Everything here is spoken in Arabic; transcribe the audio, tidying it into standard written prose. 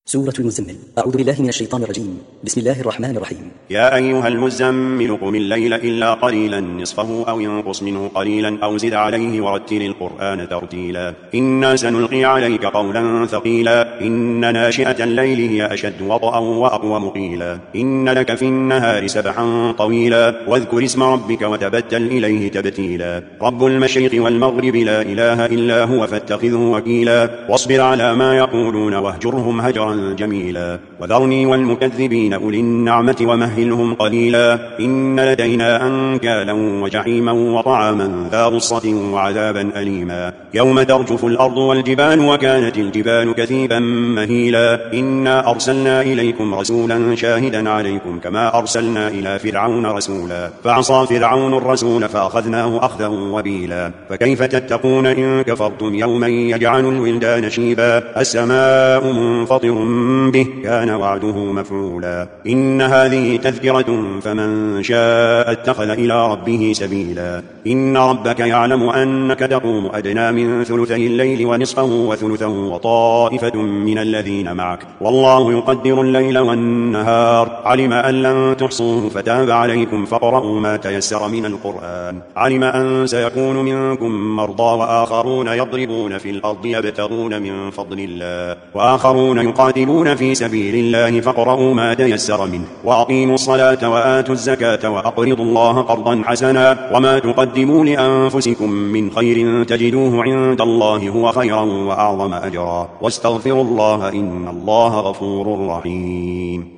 سورة المزمل. أعوذ بالله من الشيطان الرجيم. بسم الله الرحمن الرحيم. يا أيها المزمل قم الليل إلا قليلا نصفه أو ينقص منه قليلا أو زد عليه ورتل القرآن ترتيلا إنا سنلقي عليك قولا ثقيلا إن ناشئة الليل هي أشد وطئا وأقوم قيلا إن لك في النهار سبحا طويلا واذكر اسم ربك وتبتل إليه تبتيلا رب المشرق والمغرب لا إله إلا هو فاتخذه وكيلا واصبر على ما يقولون واهجرهم هجرا جميلا وذرني والمكذبين أولي النعمة ومهلهم قليلا إن لدينا أنكالا وجحيما وطعاما ذا غصة وعذابا أليما يوم ترجف الأرض والجبال وكانت الجبال كثيبا مهيلا إنا أرسلنا إليكم رسولا شاهدا عليكم كما أرسلنا إلى فرعون رسولا فعصى فرعون الرسول فأخذناه أخذا وبيلا فكيف تتقون إن كفرتم يوما يجعل الولدان شيبا السماء منفطر به كان وعده مفعولا إن هذه تذكرة فمن شاء اتخذ إلى ربه سبيلا إن ربك يعلم أنك تقوم أدنى من ثلثي الليل ونصفه وثلثه وطائفة من الذين معك والله يقدر الليل والنهار علم أن لن تحصوه فتاب عليكم فاقرؤوا ما تيسر من القرآن علم أن سيكون منكم مرضى وآخرون يضربون في الأرض يبتغون من فضل الله وآخرون يقاتلون في سبيل الله فاقرؤوا ما تيسر منه وأقيموا الصلاة وآتوا الزكاة وأقرضوا الله قرضا حسنا وما تقدموا لأنفسكم من خير تجدوه عند الله هو خيرا وأعظم أجرا واستغفروا الله إن الله غفور رحيم.